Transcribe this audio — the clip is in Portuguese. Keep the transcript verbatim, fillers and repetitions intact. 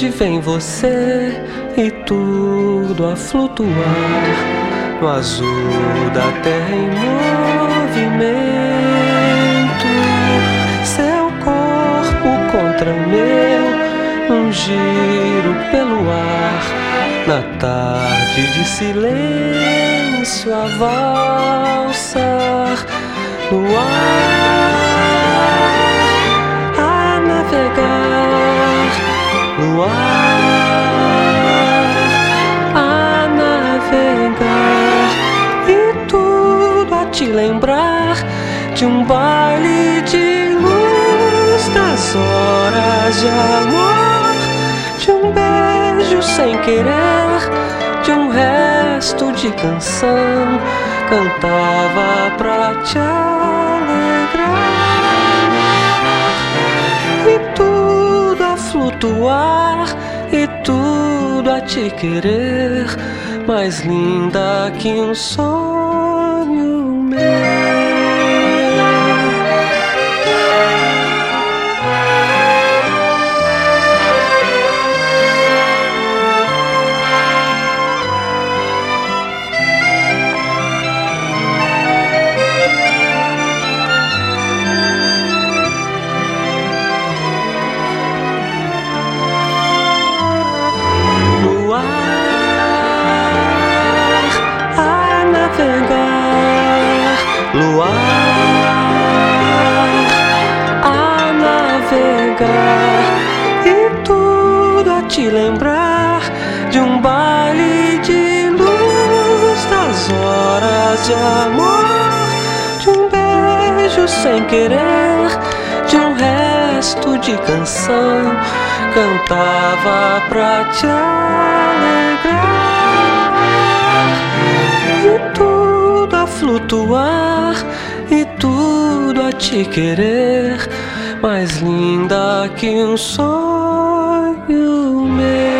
Hoje vem você e tudo a flutuar no azul da terra em movimento. Seu corpo contra o meu, num giro pelo ar. Na tarde de silêncio a valsar no ar, a navegar no ar, a navegar, e tudo a te lembrar de um baile de luz, das horas de amor, de um beijo sem querer, de um resto de canção, cantava pra te alegrar. E tudo a flutuar, e tudo a te querer, mais linda que um sonho meu. Luar a navegar, e tudo a te lembrar de um baile de luz, das horas de amor, de um beijo sem querer, de um resto de canção, cantava pra te alegrar. E tudo a flutuar, e tudo a te querer, mais linda que um sonho meu.